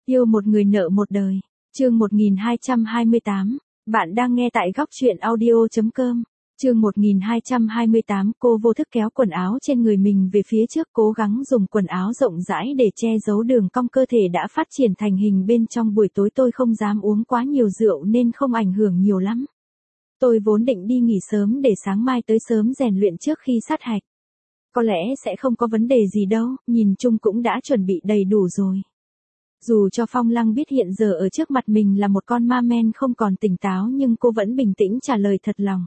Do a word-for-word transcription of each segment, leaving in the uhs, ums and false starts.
Yêu một người nợ một đời. Chương một nghìn hai trăm hai mươi tám. Bạn đang nghe tại góc truyện audio chấm com. Chương một nghìn hai trăm hai mươi tám, cô vô thức kéo quần áo trên người mình về phía trước, cố gắng dùng quần áo rộng rãi để che giấu đường cong cơ thể đã phát triển thành hình bên trong. Buổi tối tôi không dám uống quá nhiều rượu nên không ảnh hưởng nhiều lắm. Tôi vốn định đi nghỉ sớm để sáng mai tới sớm rèn luyện trước khi sát hạch. Có lẽ sẽ không có vấn đề gì đâu, nhìn chung cũng đã chuẩn bị đầy đủ rồi. Dù cho Phong Lăng biết hiện giờ ở trước mặt mình là một con ma men không còn tỉnh táo, nhưng cô vẫn bình tĩnh trả lời thật lòng.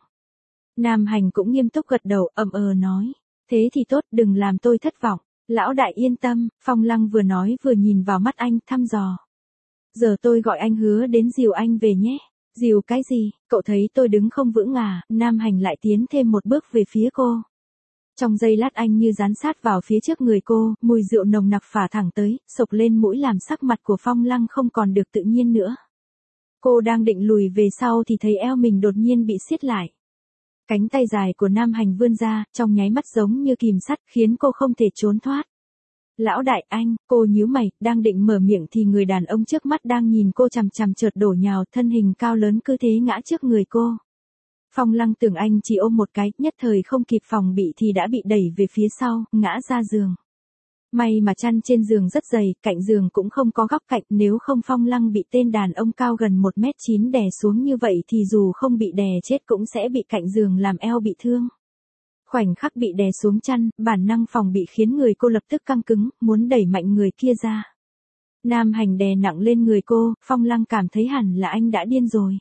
Nam Hành cũng nghiêm túc gật đầu, ậm ờ nói. Thế thì tốt, đừng làm tôi thất vọng. Lão đại yên tâm, Phong Lăng vừa nói vừa nhìn vào mắt anh, thăm dò. Giờ tôi gọi anh Hứa đến dìu anh về nhé. Dìu cái gì, cậu thấy tôi đứng không vững à? Nam Hành lại tiến thêm một bước về phía cô. Trong giây lát anh như dán sát vào phía trước người cô, mùi rượu nồng nặc phả thẳng tới, sộc lên mũi làm sắc mặt của Phong Lăng không còn được tự nhiên nữa. Cô đang định lùi về sau thì thấy eo mình đột nhiên bị siết lại. Cánh tay dài của Nam Hành vươn ra, trong nháy mắt giống như kìm sắt, khiến cô không thể trốn thoát. Lão đại anh, cô nhíu mày, đang định mở miệng thì người đàn ông trước mắt đang nhìn cô chằm chằm chợt đổ nhào, thân hình cao lớn cứ thế ngã trước người cô. Phong Lăng tưởng anh chỉ ôm một cái, nhất thời không kịp phòng bị thì đã bị đẩy về phía sau, ngã ra giường. May mà chăn trên giường rất dày, cạnh giường cũng không có góc cạnh, nếu không Phong Lăng bị tên đàn ông cao gần một mét chín đè xuống như vậy thì dù không bị đè chết cũng sẽ bị cạnh giường làm eo bị thương. Khoảnh khắc bị đè xuống chăn, bản năng phòng bị khiến người cô lập tức căng cứng, muốn đẩy mạnh người kia ra. Nam Hành đè nặng lên người cô, Phong Lăng cảm thấy hẳn là anh đã điên rồi.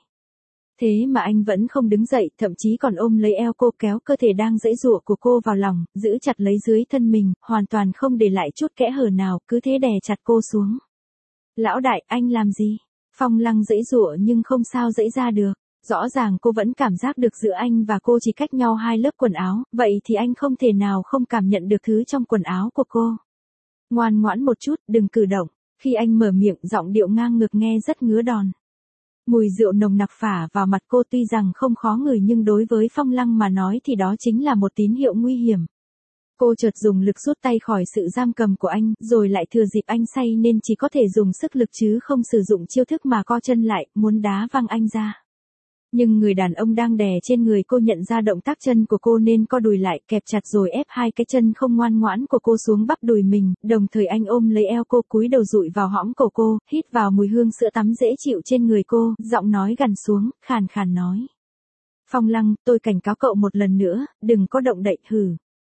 Thế mà anh vẫn không đứng dậy, thậm chí còn ôm lấy eo cô, kéo cơ thể đang giãy giụa của cô vào lòng, giữ chặt lấy dưới thân mình, hoàn toàn không để lại chút kẽ hở nào, cứ thế đè chặt cô xuống. Lão đại, anh làm gì? Phong Lăng giãy giụa nhưng không sao giãy ra được. Rõ ràng cô vẫn cảm giác được giữa anh và cô chỉ cách nhau hai lớp quần áo, vậy thì anh không thể nào không cảm nhận được thứ trong quần áo của cô. Ngoan ngoãn một chút, đừng cử động. Khi anh mở miệng, giọng điệu ngang ngược nghe rất ngứa đòn. Mùi rượu nồng nặc phả vào mặt cô, tuy rằng không khó ngửi nhưng đối với Phong Lăng mà nói thì đó chính là một tín hiệu nguy hiểm. Cô chợt dùng lực rút tay khỏi sự giam cầm của anh, rồi lại thừa dịp anh say nên chỉ có thể dùng sức lực chứ không sử dụng chiêu thức mà co chân lại, muốn đá văng anh ra. Nhưng người đàn ông đang đè trên người cô nhận ra động tác chân của cô nên co đùi lại, kẹp chặt rồi ép hai cái chân không ngoan ngoãn của cô xuống bắp đùi mình, đồng thời anh ôm lấy eo cô, cúi đầu dụi vào hõm cổ cô, hít vào mùi hương sữa tắm dễ chịu trên người cô, giọng nói gằn xuống, khàn khàn nói. Phong Lăng, tôi cảnh cáo cậu một lần nữa, đừng có động đậy, hừ.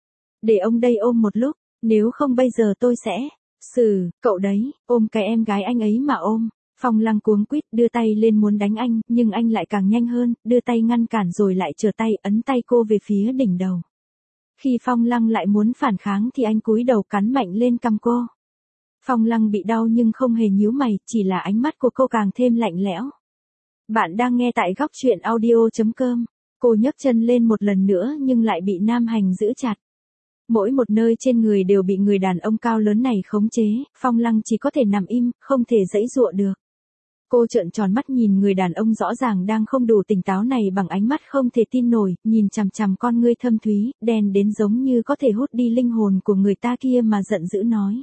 Để ông đây ôm một lúc, nếu không bây giờ tôi sẽ, xử, cậu đấy, ôm cái em gái anh ấy mà ôm. Phong Lăng cuống quýt đưa tay lên muốn đánh anh, nhưng anh lại càng nhanh hơn, đưa tay ngăn cản rồi lại trở tay ấn tay cô về phía đỉnh đầu. Khi Phong Lăng lại muốn phản kháng thì anh cúi đầu cắn mạnh lên cằm cô. Phong Lăng bị đau nhưng không hề nhíu mày, chỉ là ánh mắt của cô càng thêm lạnh lẽo. Bạn đang nghe tại góc truyện audio chấm com. Cô nhấc chân lên một lần nữa nhưng lại bị Nam Hành giữ chặt. Mỗi một nơi trên người đều bị người đàn ông cao lớn này khống chế, Phong Lăng chỉ có thể nằm im, không thể giãy giụa được. Cô trợn tròn mắt nhìn người đàn ông rõ ràng đang không đủ tỉnh táo này bằng ánh mắt không thể tin nổi, nhìn chằm chằm con ngươi thâm thúy, đen đến giống như có thể hút đi linh hồn của người ta kia mà giận dữ nói.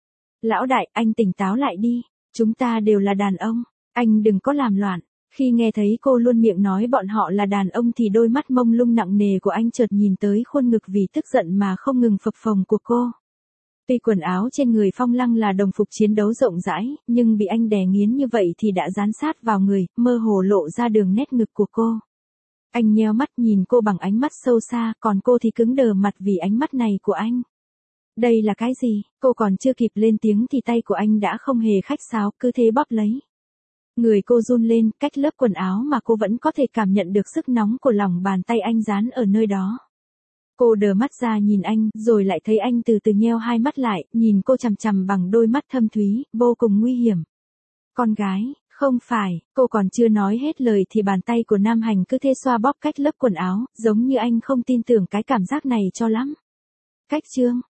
Lão đại, anh tỉnh táo lại đi, chúng ta đều là đàn ông, anh đừng có làm loạn. Khi nghe thấy cô luôn miệng nói bọn họ là đàn ông thì đôi mắt mông lung nặng nề của anh chợt nhìn tới khuôn ngực vì tức giận mà không ngừng phập phồng của cô. Tuy quần áo trên người Phong Lăng là đồng phục chiến đấu rộng rãi, nhưng bị anh đè nghiến như vậy thì đã dán sát vào người, mơ hồ lộ ra đường nét ngực của cô. Anh nheo mắt nhìn cô bằng ánh mắt sâu xa, còn cô thì cứng đờ mặt vì ánh mắt này của anh. Đây là cái gì? Cô còn chưa kịp lên tiếng thì tay của anh đã không hề khách sáo, cứ thế bóp lấy. Người cô run lên, cách lớp quần áo mà cô vẫn có thể cảm nhận được sức nóng của lòng bàn tay anh dán ở nơi đó. Cô đờ mắt ra nhìn anh, rồi lại thấy anh từ từ nheo hai mắt lại, nhìn cô chằm chằm bằng đôi mắt thâm thúy, vô cùng nguy hiểm. Con gái, không phải, cô còn chưa nói hết lời thì bàn tay của Nam Hành cứ thế xoa bóp cách lớp quần áo, giống như anh không tin tưởng cái cảm giác này cho lắm. Cách chương,